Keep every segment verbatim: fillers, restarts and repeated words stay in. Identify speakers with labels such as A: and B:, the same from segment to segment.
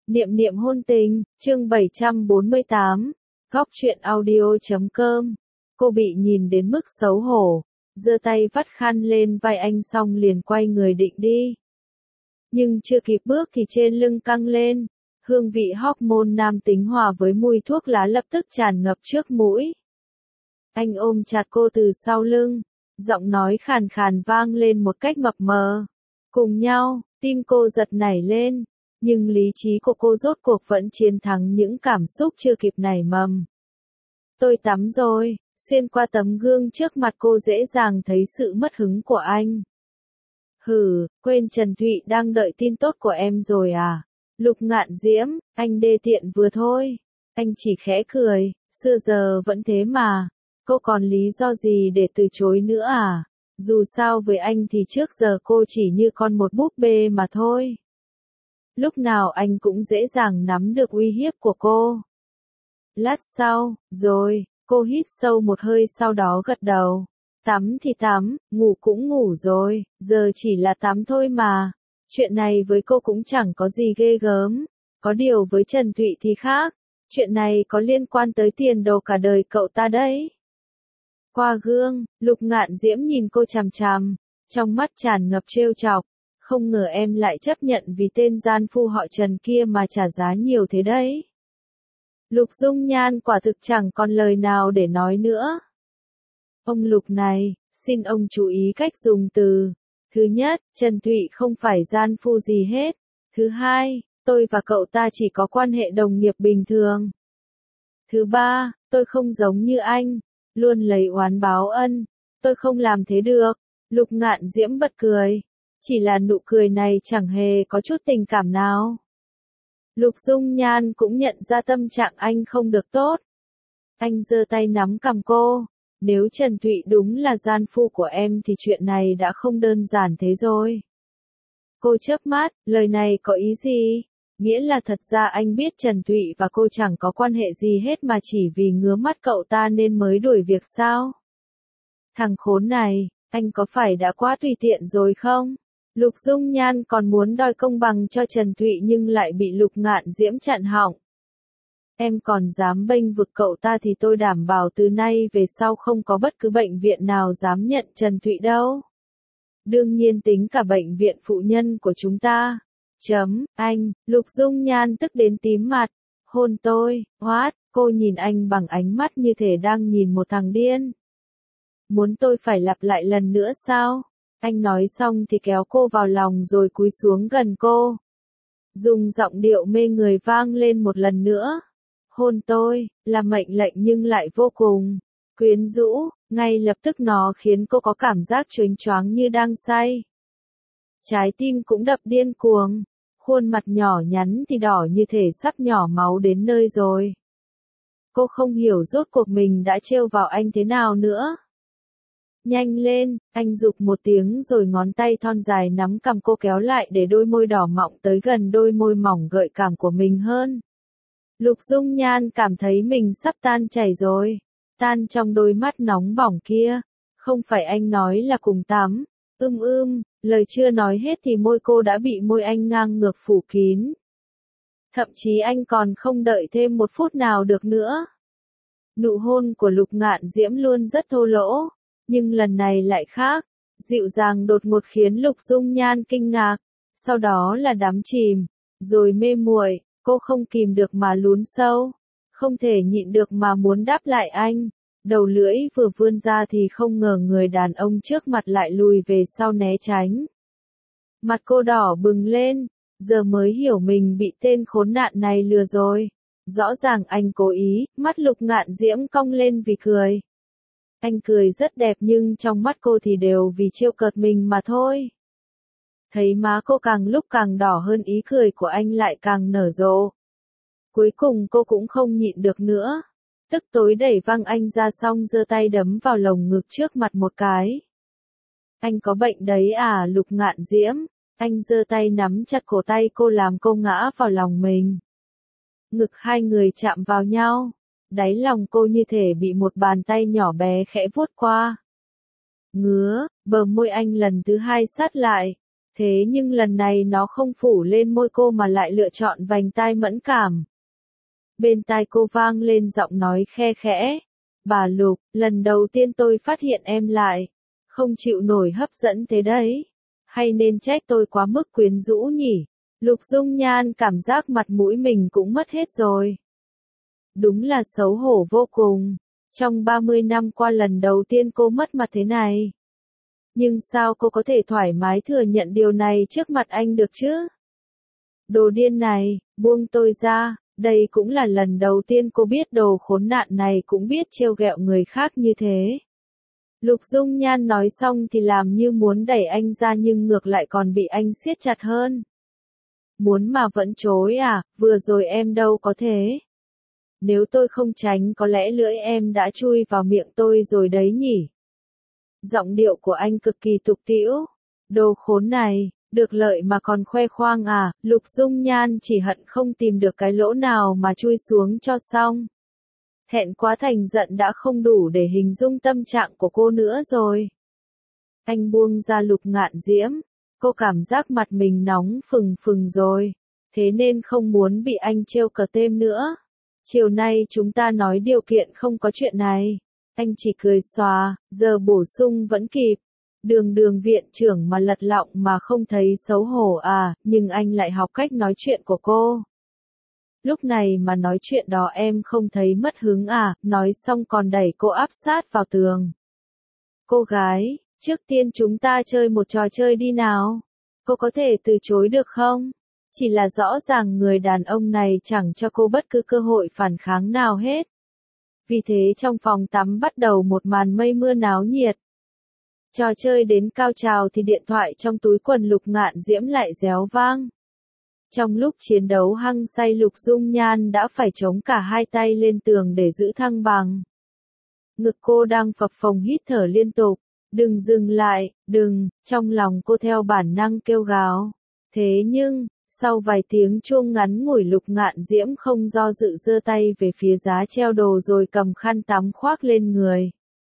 A: Niệm niệm hôn tình, chương bảy trăm bốn mươi tám, góc truyện audio chấm com. Cô bị nhìn đến mức xấu hổ, giơ tay vắt khăn lên vai anh xong liền quay người định đi. Nhưng chưa kịp bước thì trên lưng căng lên, hương vị hormone nam tính hòa với mùi thuốc lá lập tức tràn ngập trước mũi. Anh ôm chặt cô từ sau lưng, giọng nói khàn khàn vang lên một cách mập mờ. Cùng nhau, tim cô giật nảy lên, nhưng lý trí của cô rốt cuộc vẫn chiến thắng những cảm xúc chưa kịp nảy mầm. Tôi tắm rồi, xuyên qua tấm gương trước mặt cô dễ dàng thấy sự mất hứng của anh. Hừ, quên Trần Thụy đang đợi tin tốt của em rồi à? Lục Ngạn Diễm, anh đê tiện vừa thôi. Anh chỉ khẽ cười, xưa giờ vẫn thế mà. Cô còn lý do gì để từ chối nữa à? Dù sao với anh thì trước giờ cô chỉ như con một búp bê mà thôi. Lúc nào anh cũng dễ dàng nắm được uy hiếp của cô. Lát sau, rồi, cô hít sâu một hơi sau đó gật đầu. Tắm thì tắm, ngủ cũng ngủ rồi, giờ chỉ là tắm thôi mà. Chuyện này với cô cũng chẳng có gì ghê gớm. Có điều với Trần Thụy thì khác. Chuyện này có liên quan tới tiền đồ cả đời cậu ta đấy. Qua gương, Lục Ngạn Diễm nhìn cô chằm chằm, trong mắt tràn ngập trêu chọc. Không ngờ em lại chấp nhận vì tên gian phu họ Trần kia mà trả giá nhiều thế đấy. Lục Dung Nhan quả thực chẳng còn lời nào để nói nữa. Ông Lục này, xin ông chú ý cách dùng từ. Thứ nhất, Trần Thụy không phải gian phu gì hết. Thứ hai, tôi và cậu ta chỉ có quan hệ đồng nghiệp bình thường. Thứ ba, tôi không giống như anh, luôn lấy oán báo ân. Tôi không làm thế được. Lục Ngạn Diễm bật cười. Chỉ là nụ cười này chẳng hề có chút tình cảm nào. Lục Dung Nhan cũng nhận ra tâm trạng anh không được tốt. Anh giơ tay nắm cằm cô. Nếu Trần Thụy đúng là gian phu của em thì chuyện này đã không đơn giản thế rồi. Cô chớp mắt, lời này có ý gì? Nghĩa là thật ra anh biết Trần Thụy và cô chẳng có quan hệ gì hết mà chỉ vì ngứa mắt cậu ta nên mới đuổi việc sao? Thằng khốn này, anh có phải đã quá tùy tiện rồi không? Lục Dung Nhan còn muốn đòi công bằng cho Trần Thụy nhưng lại bị Lục Ngạn Diễm chặn họng. Em còn dám bênh vực cậu ta thì tôi đảm bảo từ nay về sau không có bất cứ bệnh viện nào dám nhận Trần Thụy đâu. Đương nhiên tính cả bệnh viện phụ nhân của chúng ta. Chấm, anh, Lục Dung Nhan tức đến tím mặt. Hôn tôi, what, cô nhìn anh bằng ánh mắt như thể đang nhìn một thằng điên. Muốn tôi phải lặp lại lần nữa sao? Anh nói xong thì kéo cô vào lòng rồi cúi xuống gần cô. Dùng giọng điệu mê người vang lên một lần nữa. Hôn tôi, là mệnh lệnh nhưng lại vô cùng quyến rũ, ngay lập tức nó khiến cô có cảm giác choáng choáng như đang say. Trái tim cũng đập điên cuồng, khuôn mặt nhỏ nhắn thì đỏ như thể sắp nhỏ máu đến nơi rồi. Cô không hiểu rốt cuộc mình đã trêu vào anh thế nào nữa. Nhanh lên, anh giục một tiếng rồi ngón tay thon dài nắm cằm cô kéo lại để đôi môi đỏ mọng tới gần đôi môi mỏng gợi cảm của mình hơn. Lục Dung Nhan cảm thấy mình sắp tan chảy rồi, tan trong đôi mắt nóng bỏng kia. Không phải anh nói là cùng tắm, ưm ưm, lời chưa nói hết thì môi cô đã bị môi anh ngang ngược phủ kín. Thậm chí anh còn không đợi thêm một phút nào được nữa. Nụ hôn của Lục Ngạn Diễm luôn rất thô lỗ, nhưng lần này lại khác, dịu dàng đột ngột khiến Lục Dung Nhan kinh ngạc, sau đó là đắm chìm, rồi mê muội. Cô không kìm được mà lún sâu, không thể nhịn được mà muốn đáp lại anh. Đầu lưỡi vừa vươn ra thì không ngờ người đàn ông trước mặt lại lùi về sau né tránh. Mặt cô đỏ bừng lên, giờ mới hiểu mình bị tên khốn nạn này lừa rồi. Rõ ràng anh cố ý, mắt Lục Ngạn Diễm cong lên vì cười. Anh cười rất đẹp nhưng trong mắt cô thì đều vì trêu cợt mình mà thôi. Thấy má cô càng lúc càng đỏ hơn, ý cười của anh lại càng nở rộ. Cuối cùng cô cũng không nhịn được nữa. Tức tối đẩy văng anh ra xong giơ tay đấm vào lồng ngực trước mặt một cái. Anh có bệnh đấy à? Lục Ngạn Diễm. Anh giơ tay nắm chặt cổ tay cô làm cô ngã vào lòng mình. Ngực hai người chạm vào nhau. Đáy lòng cô như thể bị một bàn tay nhỏ bé khẽ vuốt qua. Ngứa, bờ môi anh lần thứ hai sát lại. Thế nhưng lần này nó không phủ lên môi cô mà lại lựa chọn vành tai mẫn cảm. Bên tai cô vang lên giọng nói khe khẽ. Bà Lục, lần đầu tiên tôi phát hiện em lại. Không chịu nổi hấp dẫn thế đấy. Hay nên trách tôi quá mức quyến rũ nhỉ? Lục Dung Nhan cảm giác mặt mũi mình cũng mất hết rồi. Đúng là xấu hổ vô cùng. Trong ba mươi năm qua lần đầu tiên cô mất mặt thế này. Nhưng sao cô có thể thoải mái thừa nhận điều này trước mặt anh được chứ? Đồ điên này, buông tôi ra, đây cũng là lần đầu tiên cô biết đồ khốn nạn này cũng biết trêu ghẹo người khác như thế. Lục Dung Nhan nói xong thì làm như muốn đẩy anh ra nhưng ngược lại còn bị anh siết chặt hơn. Muốn mà vẫn chối à, vừa rồi em đâu có thế. Nếu tôi không tránh có lẽ lưỡi em đã chui vào miệng tôi rồi đấy nhỉ. Giọng điệu của anh cực kỳ tục tĩu. Đồ khốn này, được lợi mà còn khoe khoang à, Lục Dung Nhan chỉ hận không tìm được cái lỗ nào mà chui xuống cho xong. Thẹn quá thành giận đã không đủ để hình dung tâm trạng của cô nữa rồi. Anh buông ra Lục Ngạn Diễm, cô cảm giác mặt mình nóng phừng phừng rồi, thế nên không muốn bị anh trêu cợt thêm nữa. Chiều nay chúng ta nói điều kiện không có chuyện này. Anh chỉ cười xòa, giờ bổ sung vẫn kịp. Đường đường viện trưởng mà lật lọng mà không thấy xấu hổ à, nhưng anh lại học cách nói chuyện của cô. Lúc này mà nói chuyện đó em không thấy mất hứng à, nói xong còn đẩy cô áp sát vào tường. Cô gái, trước tiên chúng ta chơi một trò chơi đi nào. Cô có thể từ chối được không? Chỉ là rõ ràng người đàn ông này chẳng cho cô bất cứ cơ hội phản kháng nào hết. Vì thế trong phòng tắm bắt đầu một màn mây mưa náo nhiệt. Trò chơi đến cao trào thì điện thoại trong túi quần Lục Ngạn Diễm lại réo vang. Trong lúc chiến đấu hăng say Lục Dung Nhan đã phải chống cả hai tay lên tường để giữ thăng bằng. Ngực cô đang phập phồng hít thở liên tục. Đừng dừng lại, đừng, trong lòng cô theo bản năng kêu gào. Thế nhưng, sau vài tiếng chuông ngắn ngủi Lục Ngạn Diễm không do dự giơ tay về phía giá treo đồ rồi cầm khăn tắm khoác lên người.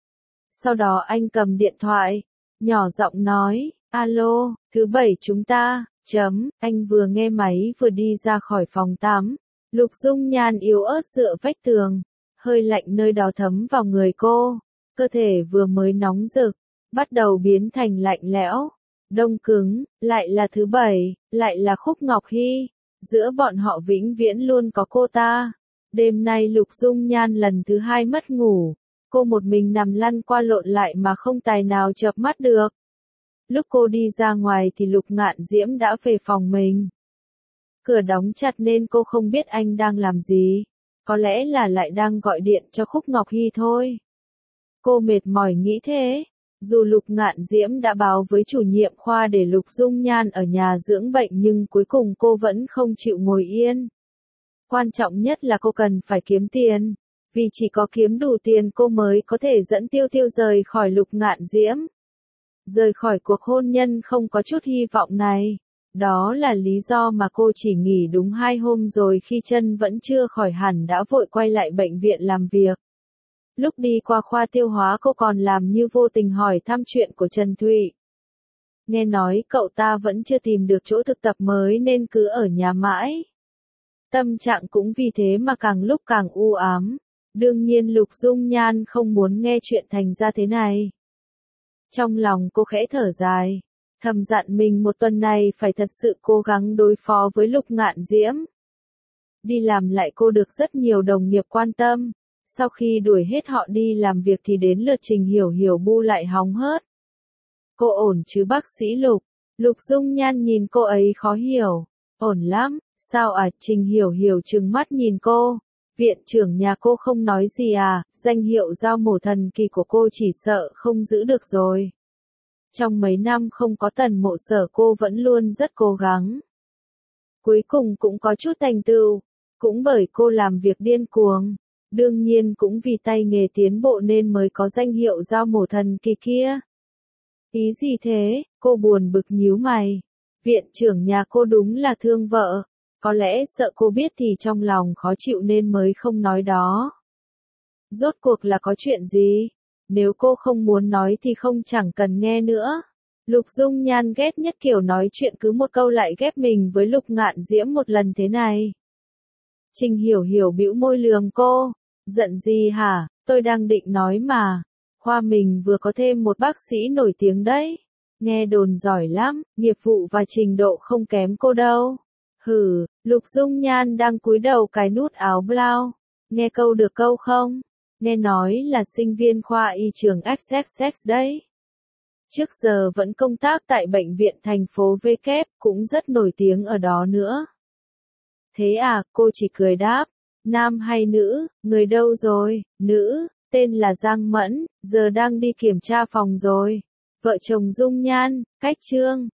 A: Sau đó anh cầm điện thoại, nhỏ giọng nói, alo, thứ bảy chúng ta, chấm, anh vừa nghe máy vừa đi ra khỏi phòng tắm. Lục Dung Nhan yếu ớt dựa vách tường, hơi lạnh nơi đó thấm vào người cô, cơ thể vừa mới nóng rực, bắt đầu biến thành lạnh lẽo. Đông cứng, lại là thứ bảy, lại là Khúc Ngọc Hy, giữa bọn họ vĩnh viễn luôn có cô ta. Đêm nay Lục Dung Nhan lần thứ hai mất ngủ, cô một mình nằm lăn qua lộn lại mà không tài nào chợp mắt được. Lúc cô đi ra ngoài thì Lục Ngạn Diễm đã về phòng mình. Cửa đóng chặt nên cô không biết anh đang làm gì, có lẽ là lại đang gọi điện cho Khúc Ngọc Hy thôi. Cô mệt mỏi nghĩ thế. Dù Lục Ngạn Diễm đã báo với chủ nhiệm khoa để Lục Dung Nhan ở nhà dưỡng bệnh nhưng cuối cùng cô vẫn không chịu ngồi yên. Quan trọng nhất là cô cần phải kiếm tiền, vì chỉ có kiếm đủ tiền cô mới có thể dẫn Tiêu Tiêu rời khỏi Lục Ngạn Diễm. Rời khỏi cuộc hôn nhân không có chút hy vọng này. Đó là lý do mà cô chỉ nghỉ đúng hai hôm rồi khi chân vẫn chưa khỏi hẳn đã vội quay lại bệnh viện làm việc. Lúc đi qua khoa tiêu hóa cô còn làm như vô tình hỏi thăm chuyện của Trần Thụy. Nghe nói cậu ta vẫn chưa tìm được chỗ thực tập mới nên cứ ở nhà mãi. Tâm trạng cũng vì thế mà càng lúc càng u ám. Đương nhiên Lục Dung Nhan không muốn nghe chuyện thành ra thế này. Trong lòng cô khẽ thở dài, thầm dặn mình một tuần này phải thật sự cố gắng đối phó với Lục Ngạn Diễm. Đi làm lại cô được rất nhiều đồng nghiệp quan tâm. Sau khi đuổi hết họ đi làm việc thì đến lượt Trình Hiểu Hiểu bu lại hóng hớt. Cô ổn chứ bác sĩ Lục? Lục Dung Nhan nhìn cô ấy khó hiểu. Ổn lắm, sao à? Trình Hiểu Hiểu trừng mắt nhìn cô. Viện trưởng nhà cô không nói gì à? Danh hiệu giao mổ thần kỳ của cô chỉ sợ không giữ được rồi. Trong mấy năm không có Tần Mộ Sở cô vẫn luôn rất cố gắng. Cuối cùng cũng có chút thành tựu. Cũng bởi cô làm việc điên cuồng. Đương nhiên cũng vì tay nghề tiến bộ nên mới có danh hiệu giao mổ thần kỳ kia. Ý gì thế? Cô buồn bực nhíu mày. Viện trưởng nhà cô đúng là thương vợ. Có lẽ sợ cô biết thì trong lòng khó chịu nên mới không nói đó. Rốt cuộc là có chuyện gì? Nếu cô không muốn nói thì không chẳng cần nghe nữa. Lục Dung Nhan ghét nhất kiểu nói chuyện cứ một câu lại ghép mình với Lục Ngạn Diễm một lần thế này. Trình Hiểu Hiểu bĩu môi lườm cô, giận gì hả, tôi đang định nói mà, khoa mình vừa có thêm một bác sĩ nổi tiếng đấy, nghe đồn giỏi lắm, nghiệp vụ và trình độ không kém cô đâu. Hừ, Lục Dung Nhan đang cúi đầu cài nút áo blau, nghe câu được câu không, nghe nói là sinh viên khoa y trường ích ích ích đấy. Trước giờ vẫn công tác tại bệnh viện thành phố V kép, cũng rất nổi tiếng ở đó nữa. Thế à, cô chỉ cười đáp, nam hay nữ, người đâu rồi, nữ, tên là Giang Mẫn, giờ đang đi kiểm tra phòng rồi. Vợ chồng Dung Nhan, cách Trương,